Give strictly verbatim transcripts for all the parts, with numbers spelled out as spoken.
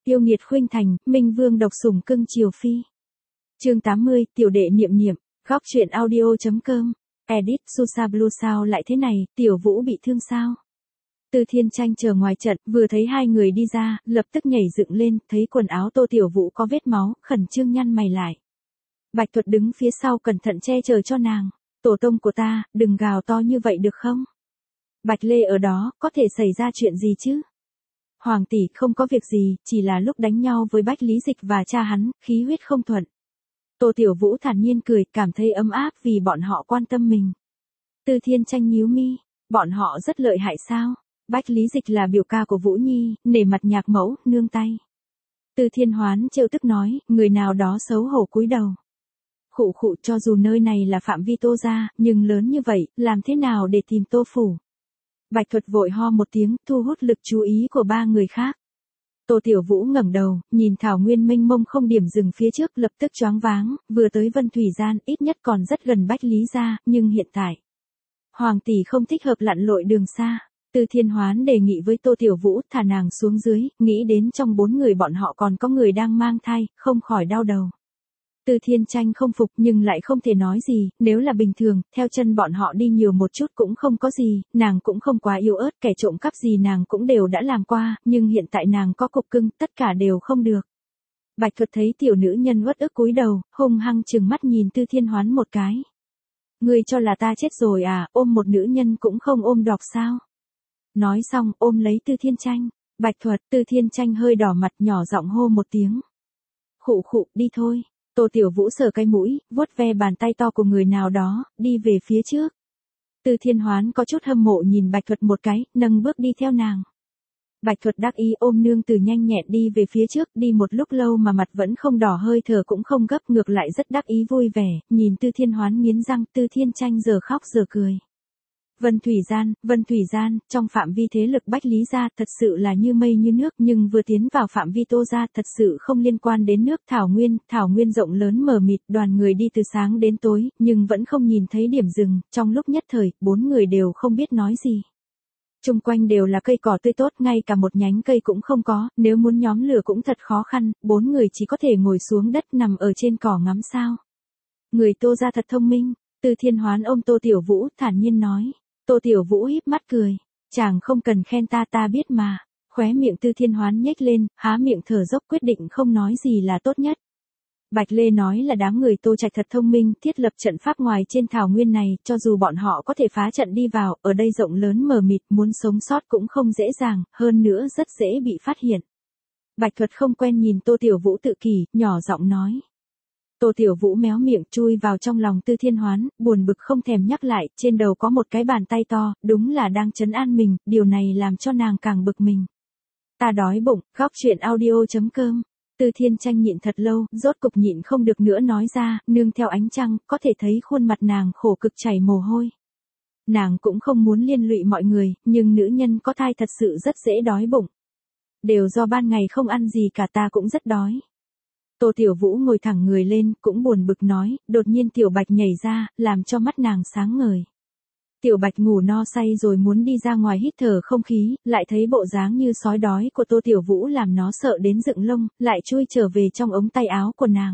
yêu nghiệt khuynh thành, minh vương độc sủng cưng chiều phi. Chương tám mươi, tiểu đệ niệm niệm, góc truyện audio.com, edit Susa Blue sao lại thế này, tiểu vũ bị thương sao? Từ Thiên Tranh chờ ngoài trận, vừa thấy hai người đi ra, lập tức nhảy dựng lên, thấy quần áo Tô Tiểu Vũ có vết máu, khẩn trương nhăn mày lại. Bạch Thuật đứng phía sau cẩn thận che chở cho nàng, tổ tông của ta, đừng gào to như vậy được không? Bạch Lê ở đó, có thể xảy ra chuyện gì chứ? Hoàng tỷ không có việc gì, chỉ là lúc đánh nhau với Bách Lý Dịch và cha hắn, khí huyết không thuận. Tô Tiểu Vũ thản nhiên cười, cảm thấy ấm áp vì bọn họ quan tâm mình. Từ Thiên Tranh nhíu mi, bọn họ rất lợi hại sao? Bách Lý Dịch là biểu ca của Vũ Nhi, nể mặt nhạc mẫu, nương tay. Từ Thiên Hoán trêu tức nói, người nào đó xấu hổ cúi đầu. Khụ khụ, cho dù nơi này là phạm vi Tô gia, nhưng lớn như vậy, làm thế nào để tìm Tô phủ? Bạch Thuật vội ho một tiếng, thu hút lực chú ý của ba người khác. Tô Tiểu Vũ ngẩng đầu, nhìn thảo nguyên mênh mông không điểm dừng phía trước, lập tức choáng váng, vừa tới Vân Thủy Gian, ít nhất còn rất gần Bách Lý gia, nhưng hiện tại, Hoàng tỷ không thích hợp lặn lội đường xa. Từ Thiên Hoán đề nghị với Tô Tiểu Vũ, thả nàng xuống dưới, nghĩ đến trong bốn người bọn họ còn có người đang mang thai, không khỏi đau đầu. Từ Thiên Tranh không phục nhưng lại không thể nói gì, nếu là bình thường, theo chân bọn họ đi nhiều một chút cũng không có gì, nàng cũng không quá yếu ớt, kẻ trộm cắp gì nàng cũng đều đã làm qua, nhưng hiện tại nàng có cục cưng, tất cả đều không được. Bạch Thuật thấy tiểu nữ nhân uất ức cúi đầu, hung hăng trừng mắt nhìn Từ Thiên Hoán một cái. Ngươi cho là ta chết rồi à, ôm một nữ nhân cũng không ôm đọc sao? Nói xong, ôm lấy Từ Thiên Tranh. Bạch Thuật, Từ Thiên Tranh hơi đỏ mặt, nhỏ giọng hô một tiếng. Khụ khụ, đi thôi. Tô Tiểu Vũ sờ cái mũi, vuốt ve bàn tay to của người nào đó, đi về phía trước. Từ Thiên Hoán có chút hâm mộ nhìn Bạch Thuật một cái, nâng bước đi theo nàng. Bạch Thuật đắc ý ôm nương từ nhanh nhẹn đi về phía trước, đi một lúc lâu mà mặt vẫn không đỏ, hơi thở cũng không gấp, ngược lại rất đắc ý vui vẻ, nhìn Từ Thiên Hoán nghiến răng, Từ Thiên Tranh giờ khóc giờ cười. Vân Thủy Gian, Vân Thủy Gian, trong phạm vi thế lực Bách Lý gia thật sự là như mây như nước, nhưng vừa tiến vào phạm vi Tô gia thật sự không liên quan đến nước. Thảo nguyên, thảo nguyên rộng lớn mờ mịt, đoàn người đi từ sáng đến tối, nhưng vẫn không nhìn thấy điểm dừng, trong lúc nhất thời, bốn người đều không biết nói gì. Chung quanh đều là cây cỏ tươi tốt, ngay cả một nhánh cây cũng không có, nếu muốn nhóm lửa cũng thật khó khăn, bốn người chỉ có thể ngồi xuống đất nằm ở trên cỏ ngắm sao. Người Tô gia thật thông minh. Từ Thiên Hoán ôm Tô Tiểu Vũ, thản nhiên nói. Tô Tiểu Vũ híp mắt cười, chàng không cần khen ta, ta biết mà. Khóe miệng Từ Thiên Hoán nhếch lên, há miệng thở dốc, quyết định không nói gì là tốt nhất. Bạch Lê nói là đám người Tô Trạch thật thông minh, thiết lập trận pháp ngoài trên thảo nguyên này, cho dù bọn họ có thể phá trận đi vào, ở đây rộng lớn mờ mịt, muốn sống sót cũng không dễ dàng, hơn nữa rất dễ bị phát hiện. Bạch Thuật không quen nhìn Tô Tiểu Vũ tự kỷ, nhỏ giọng nói. Tô Tiểu Vũ méo miệng, chui vào trong lòng Từ Thiên Hoán, buồn bực không thèm nhắc lại, trên đầu có một cái bàn tay to, đúng là đang trấn an mình, điều này làm cho nàng càng bực mình. Ta đói bụng, góc truyện audio.com. Từ Thiên Tranh nhịn thật lâu, rốt cục nhịn không được nữa nói ra, nương theo ánh trăng, có thể thấy khuôn mặt nàng khổ cực chảy mồ hôi. Nàng cũng không muốn liên lụy mọi người, nhưng nữ nhân có thai thật sự rất dễ đói bụng. Đều do ban ngày không ăn gì cả, ta cũng rất đói. Tô Tiểu Vũ ngồi thẳng người lên, cũng buồn bực nói, đột nhiên Tiểu Bạch nhảy ra, làm cho mắt nàng sáng ngời. Tiểu Bạch ngủ no say rồi muốn đi ra ngoài hít thở không khí, lại thấy bộ dáng như sói đói của Tô Tiểu Vũ làm nó sợ đến dựng lông, lại chui trở về trong ống tay áo của nàng.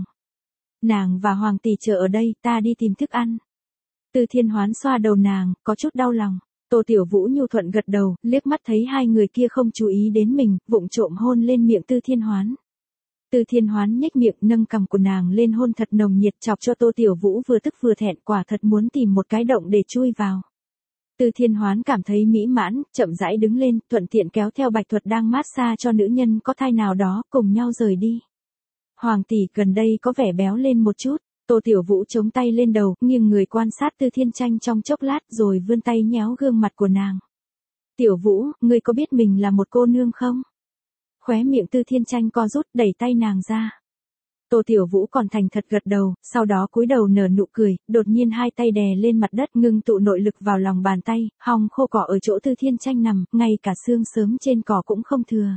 Nàng và Hoàng tỷ chờ ở đây, ta đi tìm thức ăn. Từ Thiên Hoán xoa đầu nàng, có chút đau lòng. Tô Tiểu Vũ nhu thuận gật đầu, liếc mắt thấy hai người kia không chú ý đến mình, vụng trộm hôn lên miệng Từ Thiên Hoán. Từ Thiên Hoán nhếch miệng, nâng cằm của nàng lên hôn thật nồng nhiệt, chọc cho Tô Tiểu Vũ vừa tức vừa thẹn, quả thật muốn tìm một cái động để chui vào. Từ Thiên Hoán cảm thấy mỹ mãn, chậm rãi đứng lên, thuận tiện kéo theo Bạch Thuật đang mát xa cho nữ nhân có thai nào đó, cùng nhau rời đi. Hoàng tỷ gần đây có vẻ béo lên một chút. Tô Tiểu Vũ chống tay lên đầu, nghiêng người quan sát Từ Thiên Tranh trong chốc lát, rồi vươn tay nhéo gương mặt của nàng. Tiểu Vũ, ngươi có biết mình là một cô nương không? Khóe miệng Từ Thiên Tranh co rút, đẩy tay nàng ra. Tô Tiểu Vũ còn thành thật gật đầu, sau đó cúi đầu nở nụ cười, đột nhiên hai tay đè lên mặt đất, ngưng tụ nội lực vào lòng bàn tay, hong khô cỏ ở chỗ Từ Thiên Tranh nằm, ngay cả xương sớm trên cỏ cũng không thừa.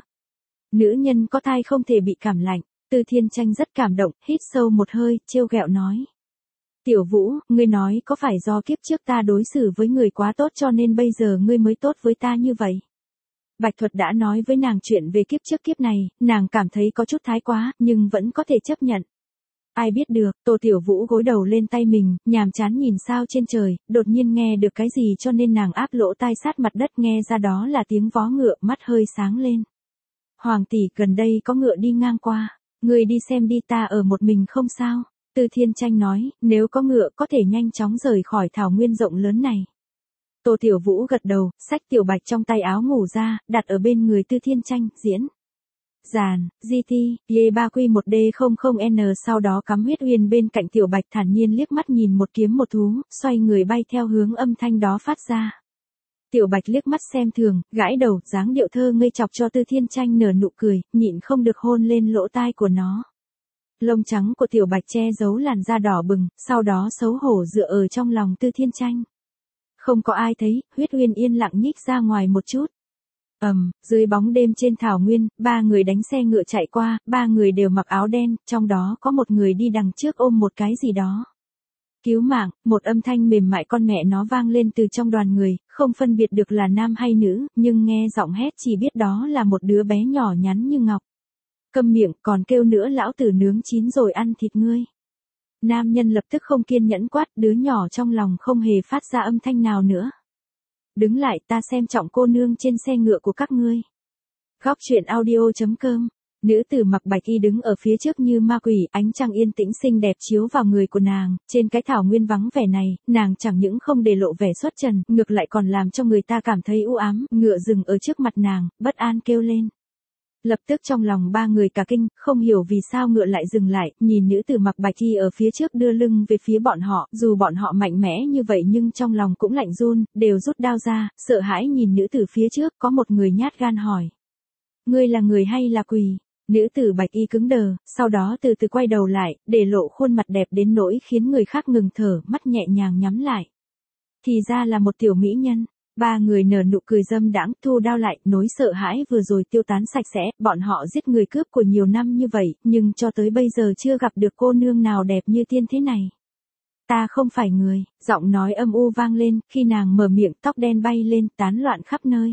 Nữ nhân có thai không thể bị cảm lạnh. Từ Thiên Tranh rất cảm động, hít sâu một hơi, trêu ghẹo nói. Tiểu Vũ, ngươi nói có phải do kiếp trước ta đối xử với người quá tốt cho nên bây giờ ngươi mới tốt với ta như vậy? Bạch Thuật đã nói với nàng chuyện về kiếp trước kiếp này, nàng cảm thấy có chút thái quá, nhưng vẫn có thể chấp nhận. Ai biết được, Tô Tiểu Vũ gối đầu lên tay mình, nhàm chán nhìn sao trên trời, đột nhiên nghe được cái gì cho nên nàng áp lỗ tai sát mặt đất nghe ra đó là tiếng vó ngựa, mắt hơi sáng lên. Hoàng tỷ, gần đây có ngựa đi ngang qua, người đi xem đi, ta ở một mình không sao. Tư Thiên Tranh nói, nếu có ngựa có thể nhanh chóng rời khỏi thảo nguyên rộng lớn này. Tô Tiểu Vũ gật đầu, xách Tiểu Bạch trong tay áo ngủ ra, đặt ở bên người Tư Thiên Tranh, diễn. Giàn, giê tê, Y ba Q một D không không N sau đó cắm huyết uyên bên cạnh Tiểu Bạch thản nhiên liếc mắt nhìn một kiếm một thú, xoay người bay theo hướng âm thanh đó phát ra. Tiểu Bạch liếc mắt xem thường, gãi đầu, dáng điệu thơ ngây chọc cho Tư Thiên Tranh nở nụ cười, nhịn không được hôn lên lỗ tai của nó. Lông trắng của Tiểu Bạch che giấu làn da đỏ bừng, sau đó xấu hổ dựa ở trong lòng Tư Thiên Tranh. Không có ai thấy, huyết uyên yên lặng nhích ra ngoài một chút. Ầm, um, dưới bóng đêm trên thảo nguyên, ba người đánh xe ngựa chạy qua, ba người đều mặc áo đen, trong đó có một người đi đằng trước ôm một cái gì đó. Cứu mạng, một âm thanh mềm mại con mẹ nó vang lên từ trong đoàn người, không phân biệt được là nam hay nữ, nhưng nghe giọng hét chỉ biết đó là một đứa bé nhỏ nhắn như ngọc. Câm miệng, còn kêu nữa lão tử nướng chín rồi ăn thịt ngươi. Nam nhân lập tức không kiên nhẫn quát, đứa nhỏ trong lòng không hề phát ra âm thanh nào nữa. Đứng lại, ta xem trọng cô nương trên xe ngựa của các ngươi. Góc truyện audio chấm com. Nữ tử mặc bạch y đứng ở phía trước như ma quỷ, ánh trăng yên tĩnh xinh đẹp chiếu vào người của nàng, trên cái thảo nguyên vắng vẻ này, nàng chẳng những không để lộ vẻ xuất trần, ngược lại còn làm cho người ta cảm thấy u ám, ngựa dừng ở trước mặt nàng, bất an kêu lên. Lập tức trong lòng ba người cả kinh, không hiểu vì sao ngựa lại dừng lại, nhìn nữ tử mặc bạch y ở phía trước đưa lưng về phía bọn họ, dù bọn họ mạnh mẽ như vậy nhưng trong lòng cũng lạnh run, đều rút đao ra, sợ hãi nhìn nữ tử phía trước, có một người nhát gan hỏi. Ngươi là người hay là quỷ? Nữ tử bạch y cứng đờ, sau đó từ từ quay đầu lại, để lộ khuôn mặt đẹp đến nỗi khiến người khác ngừng thở, mắt nhẹ nhàng nhắm lại. Thì ra là một tiểu mỹ nhân. Ba người nở nụ cười dâm đãng, thu đao lại, nỗi sợ hãi vừa rồi tiêu tán sạch sẽ, bọn họ giết người cướp của nhiều năm như vậy, nhưng cho tới bây giờ chưa gặp được cô nương nào đẹp như tiên thế này. Ta không phải người, giọng nói âm u vang lên, khi nàng mở miệng tóc đen bay lên, tán loạn khắp nơi.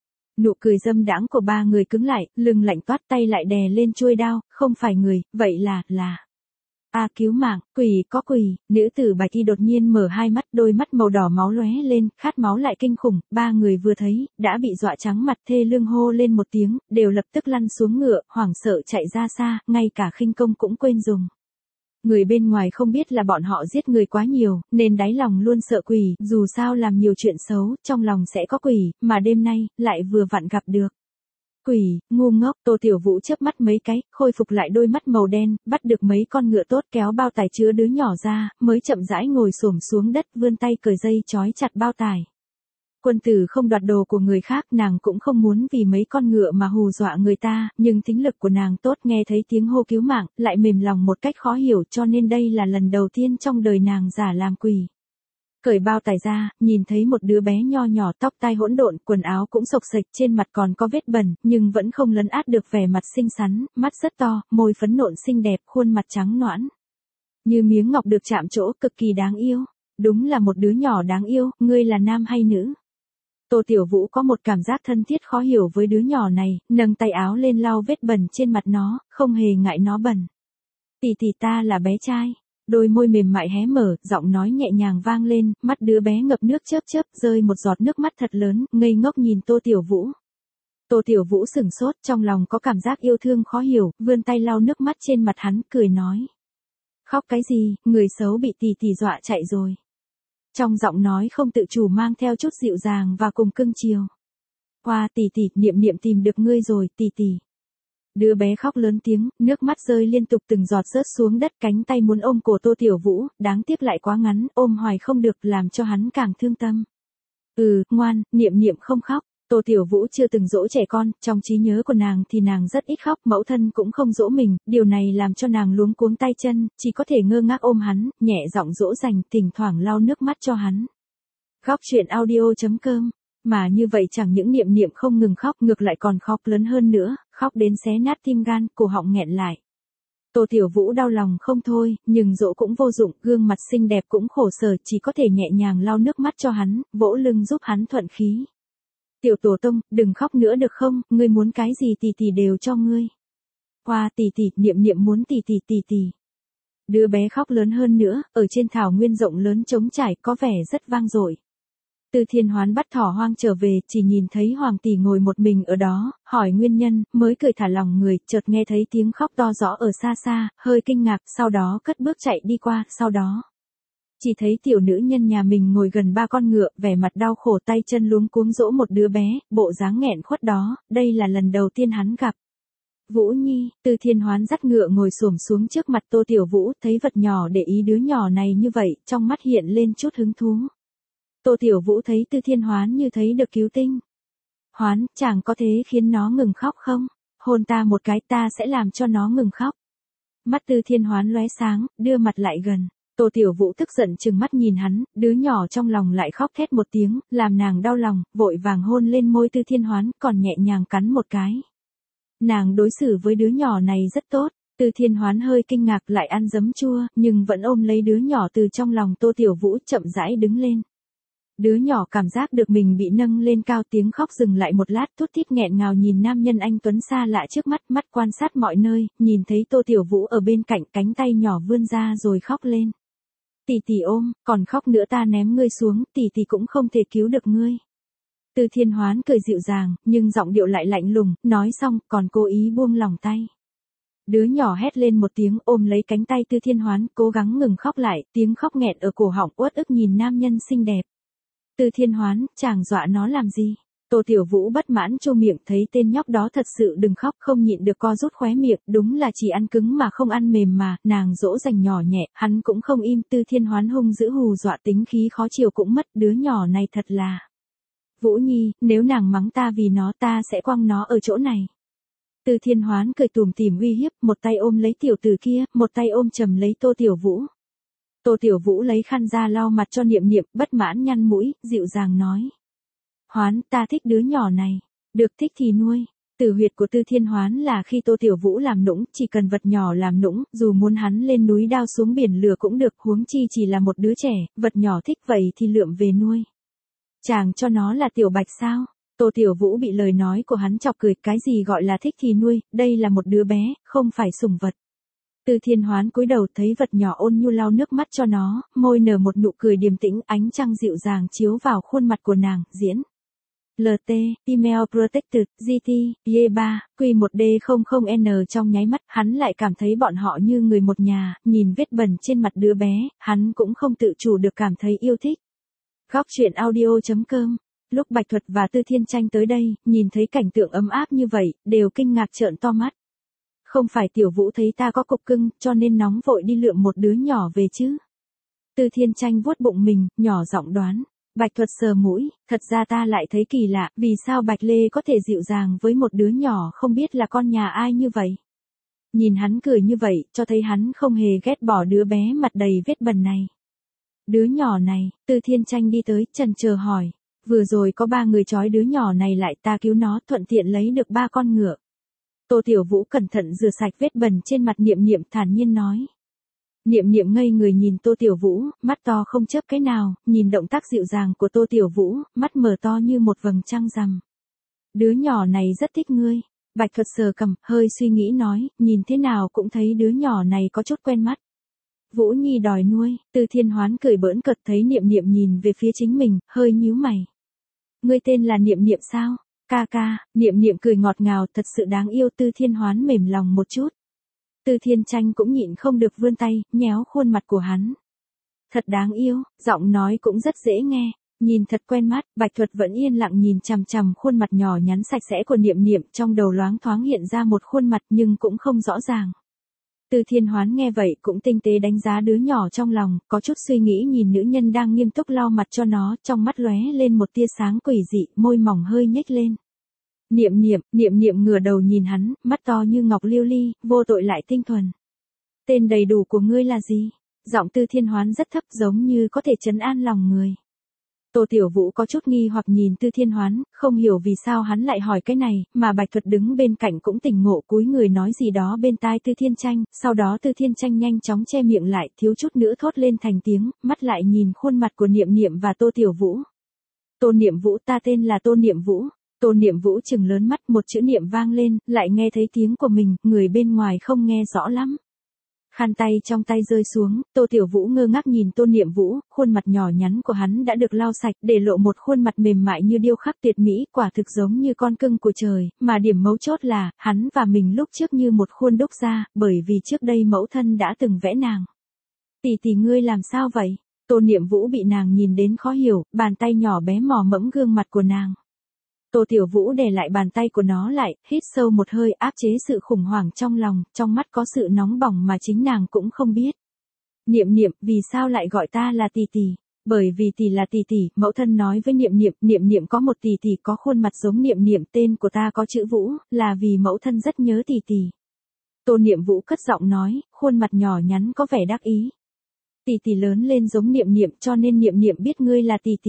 Nụ cười dâm đãng của ba người cứng lại, lưng lạnh toát, tay lại đè lên chuôi đao, không phải người, vậy là, là... A à, cứu mạng, quỷ có quỷ, nữ tử bạch y đột nhiên mở hai mắt, đôi mắt màu đỏ máu lóe lên, khát máu lại kinh khủng, ba người vừa thấy, đã bị dọa trắng mặt, thê lương hô lên một tiếng, đều lập tức lăn xuống ngựa, hoảng sợ chạy ra xa, ngay cả khinh công cũng quên dùng. Người bên ngoài không biết là bọn họ giết người quá nhiều, nên đáy lòng luôn sợ quỷ, dù sao làm nhiều chuyện xấu, trong lòng sẽ có quỷ, mà đêm nay, lại vừa vặn gặp được. Quỷ, ngu ngốc, Tô Tiểu Vũ chớp mắt mấy cái, khôi phục lại đôi mắt màu đen, bắt được mấy con ngựa tốt kéo bao tải chứa đứa nhỏ ra, mới chậm rãi ngồi xổm xuống đất vươn tay cởi dây trói chặt bao tải. Quân tử không đoạt đồ của người khác, nàng cũng không muốn vì mấy con ngựa mà hù dọa người ta, nhưng thính lực của nàng tốt, nghe thấy tiếng hô cứu mạng, lại mềm lòng một cách khó hiểu, cho nên đây là lần đầu tiên trong đời nàng giả làm quỷ. Cởi bao tải ra, nhìn thấy một đứa bé nho nhỏ, tóc tai hỗn độn, quần áo cũng xộc xệch, trên mặt còn có vết bẩn, nhưng vẫn không lấn át được vẻ mặt xinh xắn, mắt rất to, môi phấn nộn xinh đẹp, khuôn mặt trắng nõn. Như miếng ngọc được chạm chỗ, cực kỳ đáng yêu. Đúng là một đứa nhỏ đáng yêu, ngươi là nam hay nữ? Tô Tiểu Vũ có một cảm giác thân thiết khó hiểu với đứa nhỏ này, nâng tay áo lên lau vết bẩn trên mặt nó, không hề ngại nó bẩn. Tỷ tỷ, ta là bé trai. Đôi môi mềm mại hé mở, giọng nói nhẹ nhàng vang lên, mắt đứa bé ngập nước chớp chớp, rơi một giọt nước mắt thật lớn, ngây ngốc nhìn Tô Tiểu Vũ. Tô Tiểu Vũ sửng sốt, trong lòng có cảm giác yêu thương khó hiểu, vươn tay lau nước mắt trên mặt hắn, cười nói. Khóc cái gì, người xấu bị tỷ tỷ dọa chạy rồi. Trong giọng nói không tự chủ mang theo chút dịu dàng và cùng cưng chiều. Hoa tỷ tỷ, Niệm Niệm tìm được ngươi rồi, tỷ tỷ. Đứa bé khóc lớn tiếng, nước mắt rơi liên tục từng giọt rớt xuống đất, cánh tay muốn ôm cổ Tô Tiểu Vũ, đáng tiếc lại quá ngắn, ôm hoài không được, làm cho hắn càng thương tâm. Ừ, ngoan, Niệm Niệm không khóc. Tô Tiểu Vũ chưa từng dỗ trẻ con, trong trí nhớ của nàng thì nàng rất ít khóc, mẫu thân cũng không dỗ mình, điều này làm cho nàng luống cuống tay chân, chỉ có thể ngơ ngác ôm hắn, nhẹ giọng dỗ dành, thỉnh thoảng lau nước mắt cho hắn. Góc truyện audio chấm com. Mà như vậy chẳng những Niệm Niệm không ngừng khóc, ngược lại còn khóc lớn hơn nữa, khóc đến xé nát tim gan, cổ họng nghẹn lại. Tô Tiểu Vũ đau lòng không thôi, nhưng dỗ cũng vô dụng, gương mặt xinh đẹp cũng khổ sở, chỉ có thể nhẹ nhàng lau nước mắt cho hắn, vỗ lưng giúp hắn thuận khí. Tiểu tổ tông, đừng khóc nữa được không, ngươi muốn cái gì tỷ tỷ đều cho ngươi. Qua tỷ tỷ, niệm niệm muốn tỷ tỷ tỷ tỷ. Đứa bé khóc lớn hơn nữa, ở trên thảo nguyên rộng lớn trống trải có vẻ rất vang dội. Từ Thiên Hoán bắt thỏ hoang trở về, chỉ nhìn thấy Hoàng tỷ ngồi một mình ở đó, hỏi nguyên nhân, mới cười thả lòng người, chợt nghe thấy tiếng khóc to rõ ở xa xa, hơi kinh ngạc, sau đó cất bước chạy đi qua, sau đó. Chỉ thấy tiểu nữ nhân nhà mình ngồi gần ba con ngựa, vẻ mặt đau khổ tay chân luống cuống dỗ một đứa bé, bộ dáng nghẹn khuất đó, đây là lần đầu tiên hắn gặp. Vũ Nhi, Từ Thiên Hoán dắt ngựa ngồi xổm xuống trước mặt Tô Tiểu Vũ, thấy vật nhỏ để ý đứa nhỏ này như vậy, trong mắt hiện lên chút hứng thú. Tô Tiểu Vũ thấy Từ Thiên Hoán như thấy được cứu tinh. Hoán, chàng có thế khiến nó ngừng khóc không? Hôn ta một cái ta sẽ làm cho nó ngừng khóc. Mắt Từ Thiên Hoán lóe sáng, đưa mặt lại gần. Tô Tiểu Vũ tức giận trừng mắt nhìn hắn, đứa nhỏ trong lòng lại khóc thét một tiếng, làm nàng đau lòng, vội vàng hôn lên môi Từ Thiên Hoán, còn nhẹ nhàng cắn một cái. Nàng đối xử với đứa nhỏ này rất tốt. Từ Thiên Hoán hơi kinh ngạc lại ăn giấm chua, nhưng vẫn ôm lấy đứa nhỏ từ trong lòng Tô Tiểu Vũ chậm rãi đứng lên. Đứa nhỏ cảm giác được mình bị nâng lên cao, tiếng khóc dừng lại một lát, thút thít nghẹn ngào nhìn nam nhân anh tuấn xa lạ trước mắt, mắt quan sát mọi nơi, nhìn thấy Tô Tiểu Vũ ở bên cạnh, cánh tay nhỏ vươn ra rồi khóc lên. Tỷ tỷ ôm, còn khóc nữa ta ném ngươi xuống, tỷ tỷ cũng không thể cứu được ngươi. Từ Thiên Hoán cười dịu dàng, nhưng giọng điệu lại lạnh lùng, nói xong, còn cố ý buông lòng tay. Đứa nhỏ hét lên một tiếng, ôm lấy cánh tay Từ Thiên Hoán, cố gắng ngừng khóc lại, tiếng khóc nghẹn ở cổ họng, uất ức nhìn nam nhân xinh đẹp. Từ Thiên Hoán, chàng dọa nó làm gì? Tô Tiểu Vũ bất mãn trô miệng, thấy tên nhóc đó thật sự đừng khóc, không nhịn được co rút khóe miệng, đúng là chỉ ăn cứng mà không ăn mềm mà, nàng dỗ dành nhỏ nhẹ, hắn cũng không im. Từ Thiên Hoán hung dữ hù dọa, tính khí khó chiều cũng mất, đứa nhỏ này thật là. Vũ Nhi, nếu nàng mắng ta vì nó ta sẽ quăng nó ở chỗ này. Từ Thiên Hoán cười tủm tỉm uy hiếp, một tay ôm lấy tiểu tử kia, một tay ôm chầm lấy Tô Tiểu Vũ. Tô Tiểu Vũ lấy khăn ra lau mặt cho Niệm Niệm, bất mãn nhăn mũi, dịu dàng nói. Hoán, ta thích đứa nhỏ này. Được, thích thì nuôi. Tử huyệt của Từ Thiên Hoán là khi Tô Tiểu Vũ làm nũng, chỉ cần vật nhỏ làm nũng, dù muốn hắn lên núi đao xuống biển lửa cũng được, huống chi chỉ là một đứa trẻ, vật nhỏ thích vậy thì lượm về nuôi. Chàng cho nó là Tiểu Bạch sao? Tô Tiểu Vũ bị lời nói của hắn chọc cười, cái gì gọi là thích thì nuôi, đây là một đứa bé, không phải sủng vật. Từ Thiên Hoán cúi đầu thấy vật nhỏ ôn nhu lau nước mắt cho nó, môi nở một nụ cười điềm tĩnh, ánh trăng dịu dàng chiếu vào khuôn mặt của nàng, diễn. lờ tê, Email Protected, giê tê, E ba, Q một D không không N trong nháy mắt, hắn lại cảm thấy bọn họ như người một nhà, nhìn vết bẩn trên mặt đứa bé, hắn cũng không tự chủ được cảm thấy yêu thích. Góc truyện audio chấm com. Lúc Bạch Thuật và Tư Thiên Tranh tới đây, nhìn thấy cảnh tượng ấm áp như vậy, đều kinh ngạc trợn to mắt. Không phải Tiểu Vũ thấy ta có cục cưng, cho nên nóng vội đi lượm một đứa nhỏ về chứ. Tư Thiên Tranh vuốt bụng mình, nhỏ giọng đoán. Bạch Thuật sờ mũi, thật ra ta lại thấy kỳ lạ, vì sao Bạch Lê có thể dịu dàng với một đứa nhỏ không biết là con nhà ai như vậy. Nhìn hắn cười như vậy, cho thấy hắn không hề ghét bỏ đứa bé mặt đầy vết bẩn này. Đứa nhỏ này, Tư Thiên Tranh đi tới, chần chờ hỏi. Vừa rồi có ba người trói đứa nhỏ này lại, ta cứu nó, thuận tiện lấy được ba con ngựa. Tô Tiểu Vũ cẩn thận rửa sạch vết bẩn trên mặt Niệm Niệm, thản nhiên nói. Niệm Niệm ngây người nhìn Tô Tiểu Vũ, mắt to không chớp cái nào, nhìn động tác dịu dàng của Tô Tiểu Vũ, mắt mở to như một vầng trăng rằm. Đứa nhỏ này rất thích ngươi. Bạch Thuật sờ cằm, hơi suy nghĩ nói, nhìn thế nào cũng thấy đứa nhỏ này có chút quen mắt. Vũ Nhi đòi nuôi. Từ Thiên Hoán cười bỡn cợt, thấy Niệm Niệm nhìn về phía chính mình, hơi nhíu mày. Ngươi tên là Niệm Niệm sao? Ca ca. Niệm Niệm cười ngọt ngào, thật sự đáng yêu. Từ Thiên Hoán mềm lòng một chút. Từ Thiên Tranh cũng nhịn không được vươn tay, nhéo khuôn mặt của hắn. Thật đáng yêu, giọng nói cũng rất dễ nghe, nhìn thật quen mắt. Bạch Thuật vẫn yên lặng nhìn chằm chằm khuôn mặt nhỏ nhắn sạch sẽ của Niệm Niệm, trong đầu loáng thoáng hiện ra một khuôn mặt nhưng cũng không rõ ràng. Từ Thiên Hoán nghe vậy cũng tinh tế đánh giá đứa nhỏ trong lòng, có chút suy nghĩ nhìn nữ nhân đang nghiêm túc lau mặt cho nó, trong mắt lóe lên một tia sáng quỷ dị, môi mỏng hơi nhếch lên. Niệm Niệm, Niệm Niệm ngửa đầu nhìn hắn, mắt to như ngọc liêu ly, vô tội lại tinh thuần. Tên đầy đủ của ngươi là gì? Giọng Từ Thiên Hoán rất thấp, giống như có thể trấn an lòng người. Tô Tiểu Vũ có chút nghi hoặc nhìn Từ Thiên Hoán, không hiểu vì sao hắn lại hỏi cái này, mà Bạch Thuật đứng bên cạnh cũng tỉnh ngộ, cúi người nói gì đó bên tai Từ Thiên Tranh, sau đó Từ Thiên Tranh nhanh chóng che miệng lại, thiếu chút nữa thốt lên thành tiếng, mắt lại nhìn khuôn mặt của Niệm Niệm và Tô Tiểu Vũ. Tô Niệm Vũ, ta tên là Tô Niệm Vũ. Tô Niệm Vũ trừng lớn mắt, một chữ niệm vang lên, lại nghe thấy tiếng của mình, người bên ngoài không nghe rõ lắm. Khăn tay trong tay rơi xuống, Tô Tiểu Vũ ngơ ngác nhìn Tô Niệm Vũ, khuôn mặt nhỏ nhắn của hắn đã được lau sạch, để lộ một khuôn mặt mềm mại như điêu khắc tuyệt mỹ, quả thực giống như con cưng của trời, mà điểm mấu chốt là, hắn và mình lúc trước như một khuôn đúc ra, bởi vì trước đây mẫu thân đã từng vẽ nàng. Tỷ tỷ ngươi làm sao vậy? Tô Niệm Vũ bị nàng nhìn đến khó hiểu, bàn tay nhỏ bé mò mẫm gương mặt của nàng. Tô Tiểu Vũ đè lại bàn tay của nó lại, hít sâu một hơi áp chế sự khủng hoảng trong lòng, trong mắt có sự nóng bỏng mà chính nàng cũng không biết. Niệm Niệm, vì sao lại gọi ta là tỷ tỷ? Bởi vì tỷ là tỷ tỷ, mẫu thân nói với Niệm Niệm, Niệm Niệm có một tỷ tỷ có khuôn mặt giống Niệm Niệm, tên của ta có chữ Vũ, là vì mẫu thân rất nhớ tỷ tỷ. Tô Niệm Vũ cất giọng nói, khuôn mặt nhỏ nhắn có vẻ đắc ý. Tỷ tỷ lớn lên giống Niệm Niệm cho nên Niệm Niệm biết ngươi là tỷ tỷ.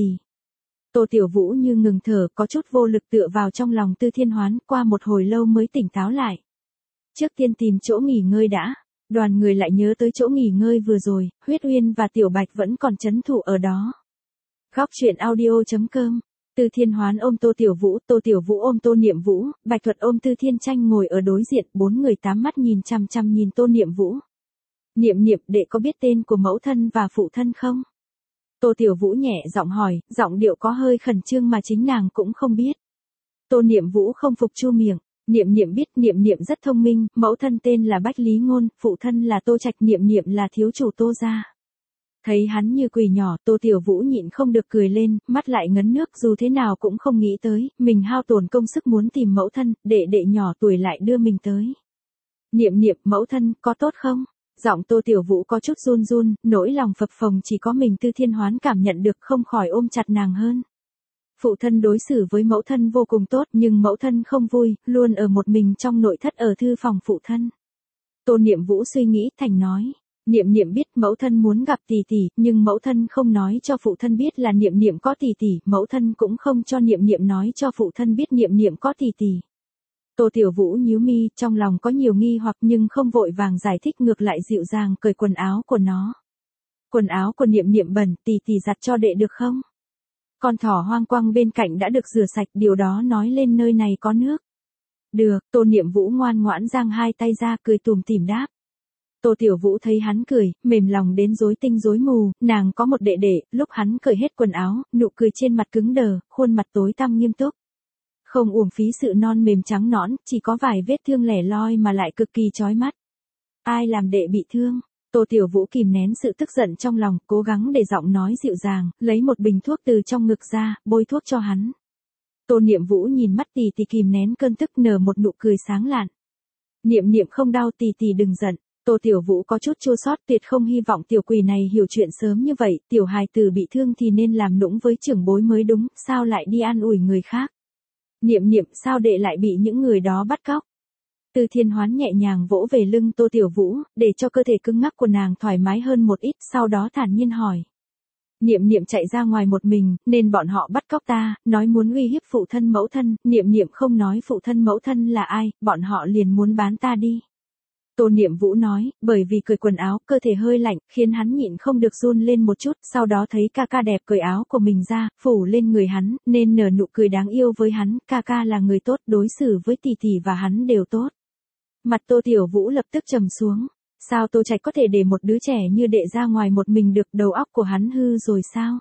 Tô Tiểu Vũ như ngừng thở, có chút vô lực tựa vào trong lòng Tư Thiên Hoán, qua một hồi lâu mới tỉnh táo lại. Trước tiên tìm chỗ nghỉ ngơi đã. Đoàn người lại nhớ tới chỗ nghỉ ngơi vừa rồi, Huyết Uyên và Tiểu Bạch vẫn còn trấn thủ ở đó. Góc truyện audio chấm com. Tư Thiên Hoán ôm Tô Tiểu Vũ, Tô Tiểu Vũ ôm Tô Niệm Vũ, Bạch Thuật ôm Tư Thiên Tranh ngồi ở đối diện, bốn người tám mắt nhìn chằm chằm nhìn Tô Niệm Vũ. Niệm Niệm, đệ có biết tên của mẫu thân và phụ thân không? Tô Tiểu Vũ nhẹ giọng hỏi, giọng điệu có hơi khẩn trương mà chính nàng cũng không biết. Tô Niệm Vũ không phục chu miệng, Niệm Niệm biết, Niệm Niệm rất thông minh, mẫu thân tên là Bách Lý Ngôn, phụ thân là Tô Trạch, Niệm Niệm là thiếu chủ Tô gia. Thấy hắn như quỷ nhỏ, Tô Tiểu Vũ nhịn không được cười lên, mắt lại ngấn nước, dù thế nào cũng không nghĩ tới, mình hao tổn công sức muốn tìm mẫu thân, đệ đệ nhỏ tuổi lại đưa mình tới. Niệm Niệm, mẫu thân, có tốt không? Giọng Tô Tiểu Vũ có chút run run, nỗi lòng phập phồng chỉ có mình Tư Thiên Hoán cảm nhận được, không khỏi ôm chặt nàng hơn. Phụ thân đối xử với mẫu thân vô cùng tốt, nhưng mẫu thân không vui, luôn ở một mình trong nội thất ở thư phòng phụ thân. Tô Niệm Vũ suy nghĩ, thành nói. Niệm Niệm biết mẫu thân muốn gặp tỷ tỷ, nhưng mẫu thân không nói cho phụ thân biết là Niệm Niệm có tỷ tỷ, mẫu thân cũng không cho Niệm Niệm nói cho phụ thân biết Niệm Niệm có tỷ tỷ. Tô Tiểu Vũ nhíu mi, trong lòng có nhiều nghi hoặc nhưng không vội vàng giải thích, ngược lại dịu dàng cởi quần áo của nó. Quần áo của Niệm Niệm bẩn, tỷ tỷ giặt cho đệ được không? Con thỏ hoang quăng bên cạnh đã được rửa sạch, điều đó nói lên nơi này có nước. Được, Tô Niệm Vũ ngoan ngoãn giang hai tay ra, cười tủm tỉm đáp. Tô Tiểu Vũ thấy hắn cười, mềm lòng đến rối tinh rối mù, nàng có một đệ đệ, lúc hắn cởi hết quần áo, nụ cười trên mặt cứng đờ, khuôn mặt tối tăm nghiêm túc. Không uổng phí sự non mềm trắng nõn, chỉ có vài vết thương lẻ loi mà lại cực kỳ chói mắt. Ai làm đệ bị thương? Tô Tiểu Vũ kìm nén sự tức giận trong lòng, cố gắng để giọng nói dịu dàng, lấy một bình thuốc từ trong ngực ra, bôi thuốc cho hắn. Tô Niệm Vũ nhìn mắt tỷ tỷ kìm nén cơn tức, nở một nụ cười sáng lạn. Niệm Niệm không đau, tỷ tỷ đừng giận. Tô Tiểu Vũ có chút chua xót, tuyệt không hy vọng tiểu quỷ này hiểu chuyện sớm như vậy, tiểu hài tử bị thương thì nên làm nũng với trưởng bối mới đúng, sao lại đi an ủi người khác? Niệm Niệm, sao đệ lại bị những người đó bắt cóc? Tư Thiên Hoán nhẹ nhàng vỗ về lưng Tô Tiểu Vũ, để cho cơ thể cứng ngắc của nàng thoải mái hơn một ít, sau đó thản nhiên hỏi. Niệm Niệm chạy ra ngoài một mình, nên bọn họ bắt cóc ta, nói muốn uy hiếp phụ thân mẫu thân, Niệm Niệm không nói phụ thân mẫu thân là ai, bọn họ liền muốn bán ta đi. Tô Niệm Vũ nói, bởi vì cởi quần áo, cơ thể hơi lạnh, khiến hắn nhịn không được run lên một chút, sau đó thấy ca ca đẹp cởi áo của mình ra, phủ lên người hắn, nên nở nụ cười đáng yêu với hắn, ca ca là người tốt, đối xử với tỷ tỷ và hắn đều tốt. Mặt Tô Tiểu Vũ lập tức trầm xuống, sao Tô Trạch có thể để một đứa trẻ như đệ ra ngoài một mình được, đầu óc của hắn hư rồi sao?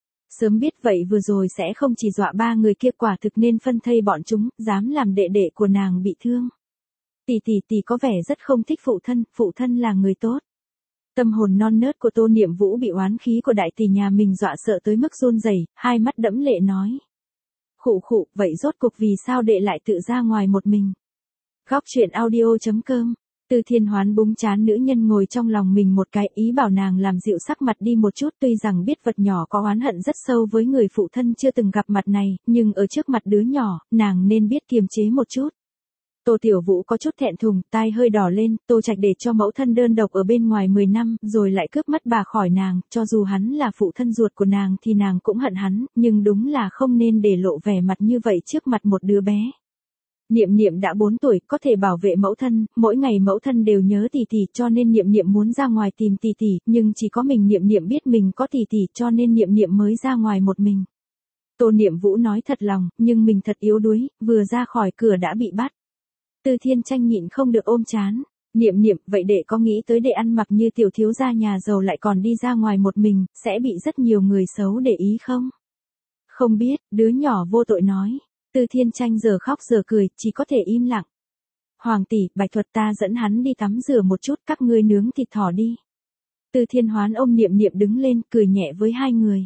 Sớm biết vậy vừa rồi sẽ không chỉ dọa ba người kia, quả thực nên phân thây bọn chúng, dám làm đệ đệ của nàng bị thương. Tỷ tỷ tỷ có vẻ rất không thích phụ thân, phụ thân là người tốt. Tâm hồn non nớt của Tô Niệm Vũ bị oán khí của đại tỷ nhà mình dọa sợ tới mức run rẩy, hai mắt đẫm lệ nói. Khụ khụ, vậy rốt cuộc vì sao đệ lại tự ra ngoài một mình? Góc truyện audio chấm com. Tư Thiên Hoán búng chán nữ nhân ngồi trong lòng mình một cái, ý bảo nàng làm dịu sắc mặt đi một chút, tuy rằng biết vật nhỏ có oán hận rất sâu với người phụ thân chưa từng gặp mặt này, nhưng ở trước mặt đứa nhỏ, nàng nên biết kiềm chế một chút. Tô Tiểu Vũ có chút thẹn thùng, tai hơi đỏ lên, Tô Trạch để cho mẫu thân đơn độc ở bên ngoài mười năm, rồi lại cướp mất bà khỏi nàng, cho dù hắn là phụ thân ruột của nàng thì nàng cũng hận hắn, nhưng đúng là không nên để lộ vẻ mặt như vậy trước mặt một đứa bé. Niệm Niệm đã bốn tuổi, có thể bảo vệ mẫu thân, mỗi ngày mẫu thân đều nhớ tỷ tỷ, cho nên Niệm Niệm muốn ra ngoài tìm tỷ tỷ, nhưng chỉ có mình Niệm Niệm biết mình có tỷ tỷ, cho nên Niệm Niệm mới ra ngoài một mình. Tô Niệm Vũ nói thật lòng, nhưng mình thật yếu đuối, vừa ra khỏi cửa đã bị bắt. Từ Thiên Tranh nhịn không được ôm chán. Niệm Niệm, vậy đệ có nghĩ tới đệ ăn mặc như tiểu thiếu gia nhà giàu lại còn đi ra ngoài một mình, sẽ bị rất nhiều người xấu để ý không? Không biết, đứa nhỏ vô tội nói. Từ Thiên Tranh giờ khóc giờ cười, chỉ có thể im lặng. Hoàng tỷ, Bạch Thuật ta dẫn hắn đi tắm rửa một chút, các ngươi nướng thịt thỏ đi. Từ Thiên Hoán ôm Niệm Niệm đứng lên, cười nhẹ với hai người.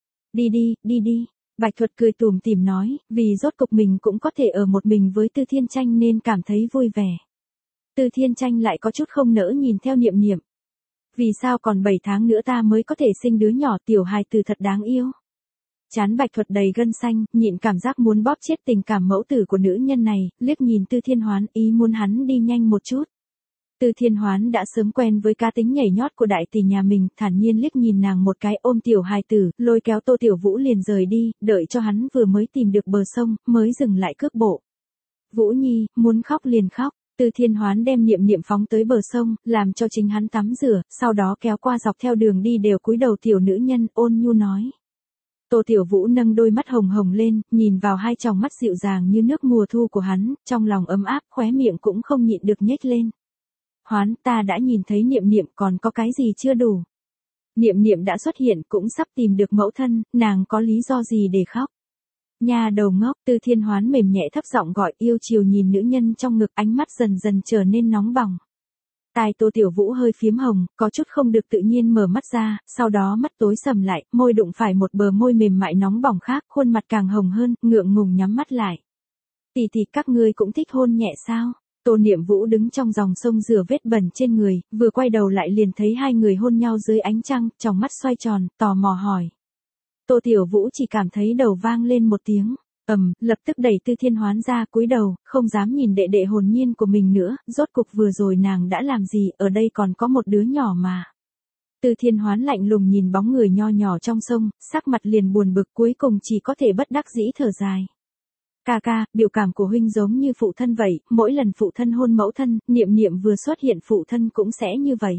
Đi đi, đi đi. Bạch Thuật cười tủm tỉm nói, vì rốt cục mình cũng có thể ở một mình với Từ Thiên Tranh nên cảm thấy vui vẻ. Từ Thiên Tranh lại có chút không nỡ nhìn theo Niệm Niệm. Vì sao còn bảy tháng nữa ta mới có thể sinh đứa nhỏ, tiểu hài tử thật đáng yêu. Chán Bạch Thuật đầy gân xanh, nhịn cảm giác muốn bóp chết tình cảm mẫu tử của nữ nhân này, liếc nhìn Từ Thiên Hoán, ý muốn hắn đi nhanh một chút. Từ Thiên Hoán đã sớm quen với cá tính nhảy nhót của đại tỷ nhà mình, thản nhiên liếc nhìn nàng một cái, ôm tiểu hài tử, lôi kéo Tô Tiểu Vũ liền rời đi, đợi cho hắn vừa mới tìm được bờ sông, mới dừng lại cước bộ. Vũ Nhi, muốn khóc liền khóc. Từ Thiên Hoán đem Niệm Niệm phóng tới bờ sông, làm cho chính hắn tắm rửa, sau đó kéo qua dọc theo đường đi đều cúi đầu tiểu nữ nhân, ôn nhu nói. Tô Tiểu Vũ nâng đôi mắt hồng hồng lên, nhìn vào hai tròng mắt dịu dàng như nước mùa thu của hắn, trong lòng ấm áp, khóe miệng cũng không nhịn được nhếch lên. Hoán, ta đã nhìn thấy Niệm Niệm, còn có cái gì chưa đủ? Niệm Niệm đã xuất hiện, cũng sắp tìm được mẫu thân, nàng có lý do gì để khóc? Nhà đầu ngốc, Từ Thiên Hoán mềm nhẹ thấp giọng gọi, yêu chiều nhìn nữ nhân trong ngực, ánh mắt dần dần trở nên nóng bỏng. Tai Tô Tiểu Vũ hơi phím hồng, có chút không được tự nhiên mở mắt ra, sau đó mắt tối sầm lại, môi đụng phải một bờ môi mềm mại nóng bỏng khác, khuôn mặt càng hồng hơn, ngượng ngùng nhắm mắt lại. Tỷ tỷ, các ngươi cũng thích hôn nhẹ sao? Tô Niệm Vũ đứng trong dòng sông rửa vết bẩn trên người, vừa quay đầu lại liền thấy hai người hôn nhau dưới ánh trăng, trong mắt xoay tròn, tò mò hỏi. Tô Tiểu Vũ chỉ cảm thấy đầu vang lên một tiếng, ầm, lập tức đẩy Từ Thiên Hoán ra, cúi đầu, không dám nhìn đệ đệ hồn nhiên của mình nữa, rốt cục vừa rồi nàng đã làm gì, ở đây còn có một đứa nhỏ mà. Từ Thiên Hoán lạnh lùng nhìn bóng người nho nhỏ trong sông, sắc mặt liền buồn bực, cuối cùng chỉ có thể bất đắc dĩ thở dài. Ca ca, biểu cảm của huynh giống như phụ thân vậy, mỗi lần phụ thân hôn mẫu thân, Niệm Niệm vừa xuất hiện phụ thân cũng sẽ như vậy.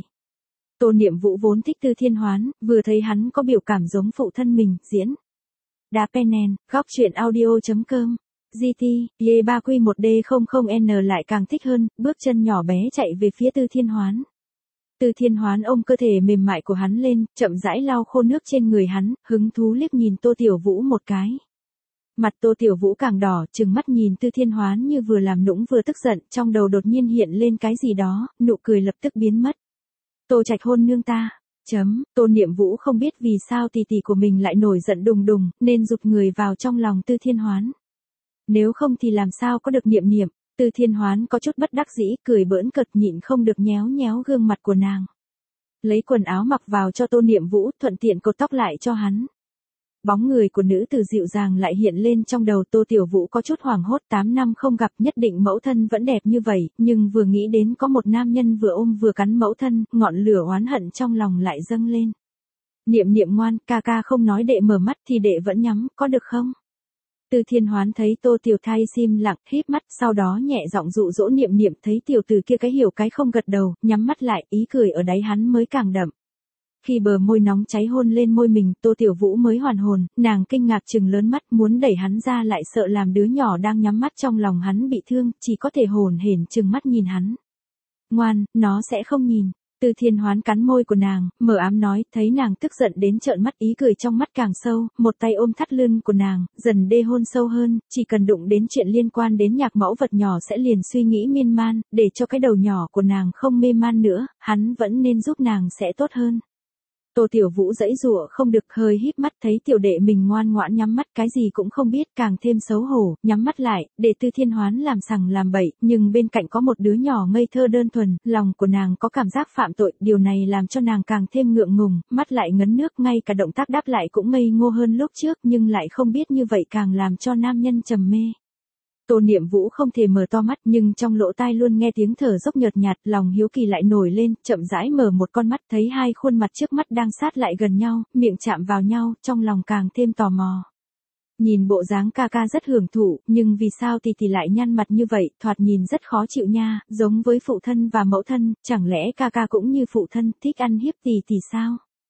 Tô Niệm Vũ vốn thích Từ Thiên Hoán, vừa thấy hắn có biểu cảm giống phụ thân mình, diễn. Đá Penen, góc truyện audio chấm com, giê tê, Y ba Q một D không không N lại càng thích hơn, bước chân nhỏ bé chạy về phía Từ Thiên Hoán. Từ Thiên Hoán ôm cơ thể mềm mại của hắn lên, chậm rãi lau khô nước trên người hắn, hứng thú liếc nhìn Tô Tiểu Vũ một cái. Mặt Tô Tiểu Vũ càng đỏ, trừng mắt nhìn Từ Thiên Hoán như vừa làm nũng vừa tức giận, trong đầu đột nhiên hiện lên cái gì đó, nụ cười lập tức biến mất. Tô Trạch hôn nương ta. Chấm, Tô Niệm Vũ không biết vì sao tỷ tỷ của mình lại nổi giận đùng đùng, nên rụt người vào trong lòng Từ Thiên Hoán. Nếu không thì làm sao có được Niệm Niệm, Từ Thiên Hoán có chút bất đắc dĩ, cười bỡn cợt, nhịn không được nhéo nhéo gương mặt của nàng. Lấy quần áo mặc vào cho Tô Niệm Vũ, thuận tiện cột tóc lại cho hắn. Bóng người của nữ tử dịu dàng lại hiện lên trong đầu Tô Tiểu Vũ, có chút hoảng hốt, tám năm không gặp, nhất định mẫu thân vẫn đẹp như vậy, nhưng vừa nghĩ đến có một nam nhân vừa ôm vừa cắn mẫu thân, ngọn lửa oán hận trong lòng lại dâng lên. Niệm Niệm ngoan, ca ca không nói đệ mở mắt thì đệ vẫn nhắm, có được không? Từ Thiên Hoán thấy Tô Tiểu Thai sim lặng, híp mắt, sau đó nhẹ giọng dụ dỗ Niệm Niệm, thấy tiểu tử kia cái hiểu cái không gật đầu, nhắm mắt lại, ý cười ở đáy hắn mới càng đậm. Khi bờ môi nóng cháy hôn lên môi mình, Tô Tiểu Vũ mới hoàn hồn, nàng kinh ngạc trừng lớn mắt, muốn đẩy hắn ra lại sợ làm đứa nhỏ đang nhắm mắt trong lòng hắn bị thương, chỉ có thể hồn hển trừng mắt nhìn hắn. Ngoan, nó sẽ không nhìn. Từ Thiên Hoán cắn môi của nàng, mờ ám nói, thấy nàng tức giận đến trợn mắt, ý cười trong mắt càng sâu, một tay ôm thắt lưng của nàng, dần đê hôn sâu hơn, chỉ cần đụng đến chuyện liên quan đến nhạc mẫu vật nhỏ sẽ liền suy nghĩ miên man, để cho cái đầu nhỏ của nàng không mê man nữa, hắn vẫn nên giúp nàng sẽ tốt hơn. Tô Tiểu Vũ giãy giụa không được, hơi híp mắt, thấy tiểu đệ mình ngoan ngoãn nhắm mắt, cái gì cũng không biết, càng thêm xấu hổ, nhắm mắt lại, để Từ Thiên Hoán làm sằng làm bậy, nhưng bên cạnh có một đứa nhỏ ngây thơ đơn thuần, lòng của nàng có cảm giác phạm tội, điều này làm cho nàng càng thêm ngượng ngùng, mắt lại ngấn nước, ngay cả động tác đáp lại cũng ngây ngô hơn lúc trước, nhưng lại không biết như vậy càng làm cho nam nhân trầm mê. Tô Niệm Vũ không thể mở to mắt, nhưng trong lỗ tai luôn nghe tiếng thở dốc nhợt nhạt, lòng hiếu kỳ lại nổi lên, chậm rãi mở một con mắt, thấy hai khuôn mặt trước mắt đang sát lại gần nhau, miệng chạm vào nhau, trong lòng càng thêm tò mò. Nhìn bộ dáng ca ca rất hưởng thụ, nhưng vì sao tỷ tỷ lại nhăn mặt như vậy, thoạt nhìn rất khó chịu nha, giống với phụ thân và mẫu thân, chẳng lẽ ca ca cũng như phụ thân, thích ăn hiếp tỷ tỷ sao?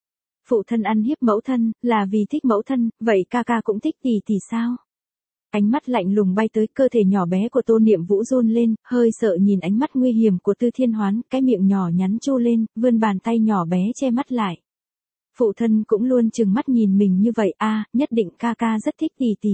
Phụ thân ăn hiếp mẫu thân, là vì thích mẫu thân, vậy ca ca cũng thích tỷ tỷ sao? Ánh mắt lạnh lùng bay tới, cơ thể nhỏ bé của Tô Niệm Vũ run lên, hơi sợ nhìn ánh mắt nguy hiểm của Tư Thiên Hoán, cái miệng nhỏ nhắn chu lên, vươn bàn tay nhỏ bé che mắt lại. Phụ thân cũng luôn trừng mắt nhìn mình như vậy, a, nhất định ca ca rất thích tỷ tỷ.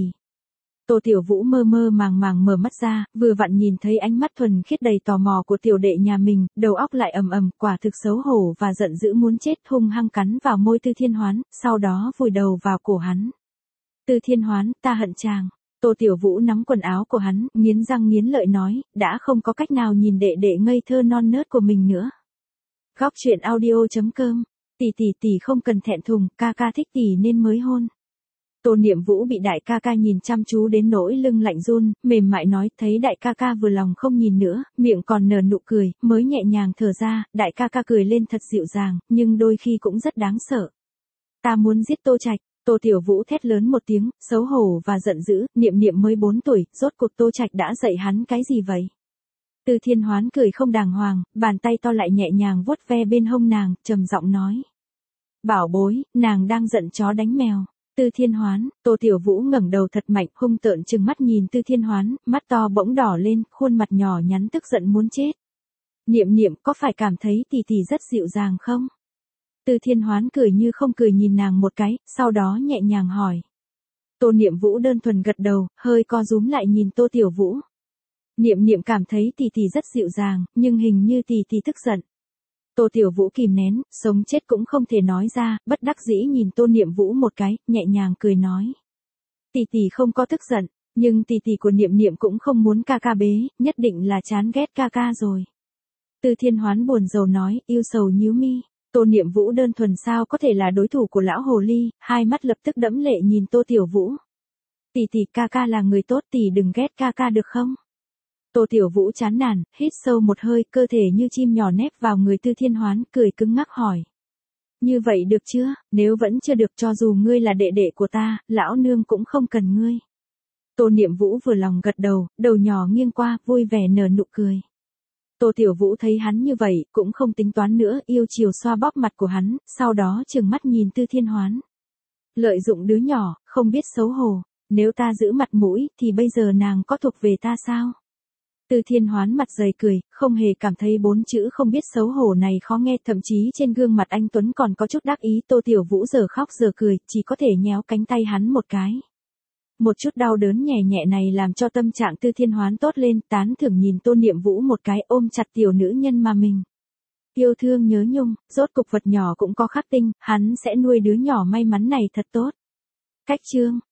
Tô Tiểu Vũ mơ mơ màng màng mở mắt ra, vừa vặn nhìn thấy ánh mắt thuần khiết đầy tò mò của tiểu đệ nhà mình, đầu óc lại ầm ầm, quả thực xấu hổ và giận dữ muốn chết, hung hăng cắn vào môi Tư Thiên Hoán, sau đó vùi đầu vào cổ hắn. Tư Thiên Hoán, ta hận chàng. Tô Tiểu Vũ nắm quần áo của hắn, nghiến răng nghiến lợi nói, đã không có cách nào nhìn đệ đệ ngây thơ non nớt của mình nữa. Góc truyện audio chấm com, tỷ tỷ tỷ không cần thẹn thùng, ca ca thích tỷ nên mới hôn. Tô Niệm Vũ bị đại ca ca nhìn chăm chú đến nỗi lưng lạnh run, mềm mại nói, thấy đại ca ca vừa lòng không nhìn nữa, miệng còn nở nụ cười, mới nhẹ nhàng thở ra, đại ca ca cười lên thật dịu dàng, nhưng đôi khi cũng rất đáng sợ. Ta muốn giết Tô Trạch. Tô Tiểu Vũ thét lớn một tiếng, xấu hổ và giận dữ, Niệm Niệm mới bốn tuổi, rốt cuộc Tô Trạch đã dạy hắn cái gì vậy? Tư Thiên Hoán cười không đàng hoàng, bàn tay to lại nhẹ nhàng vuốt ve bên hông nàng, trầm giọng nói. Bảo bối, nàng đang giận chó đánh mèo. Tư Thiên Hoán, Tô Tiểu Vũ ngẩng đầu thật mạnh, hung tợn trừng mắt nhìn Tư Thiên Hoán, mắt to bỗng đỏ lên, khuôn mặt nhỏ nhắn tức giận muốn chết. Niệm Niệm có phải cảm thấy tỷ tỷ rất dịu dàng không? Tư Thiên Hoán cười như không cười nhìn nàng một cái, sau đó nhẹ nhàng hỏi. Tô Niệm Vũ đơn thuần gật đầu, hơi co rúm lại nhìn Tô Tiểu Vũ. Niệm Niệm cảm thấy tỷ tỷ rất dịu dàng, nhưng hình như tỷ tỷ tức giận. Tô Tiểu Vũ kìm nén, sống chết cũng không thể nói ra, bất đắc dĩ nhìn Tô Niệm Vũ một cái, nhẹ nhàng cười nói. Tỷ tỷ không có tức giận, nhưng tỷ tỷ của Niệm Niệm cũng không muốn ca ca bế, nhất định là chán ghét ca ca rồi. Tư Thiên Hoán buồn rầu nói, yêu sầu nhíu mi. Tô Niệm Vũ đơn thuần sao có thể là đối thủ của lão hồ ly, hai mắt lập tức đẫm lệ nhìn Tô Tiểu Vũ. Tỷ tỷ, ca ca là người tốt, tỷ đừng ghét ca ca được không? Tô Tiểu Vũ chán nản, hít sâu một hơi, cơ thể như chim nhỏ nép vào người Tư Thiên Hoán, cười cứng ngắc hỏi. Như vậy được chưa, nếu vẫn chưa được cho dù ngươi là đệ đệ của ta, lão nương cũng không cần ngươi. Tô Niệm Vũ vừa lòng gật đầu, đầu nhỏ nghiêng qua, vui vẻ nở nụ cười. Tô Tiểu Vũ thấy hắn như vậy, cũng không tính toán nữa, yêu chiều xoa bóp mặt của hắn, sau đó trừng mắt nhìn Tư Thiên Hoán. Lợi dụng đứa nhỏ, không biết xấu hổ, nếu ta giữ mặt mũi, thì bây giờ nàng có thuộc về ta sao? Tư Thiên Hoán mặt dày cười, không hề cảm thấy bốn chữ không biết xấu hổ này khó nghe, thậm chí trên gương mặt anh Tuấn còn có chút đắc ý. Tô Tiểu Vũ giờ khóc giờ cười, chỉ có thể nhéo cánh tay hắn một cái. Một chút đau đớn nhẹ nhẹ này làm cho tâm trạng Tư Thiên Hoán tốt lên, tán thưởng nhìn Tô Niệm Vũ một cái, ôm chặt tiểu nữ nhân mà mình yêu thương nhớ nhung, rốt cục vật nhỏ cũng có khắc tinh, hắn sẽ nuôi đứa nhỏ may mắn này thật tốt. Cách chương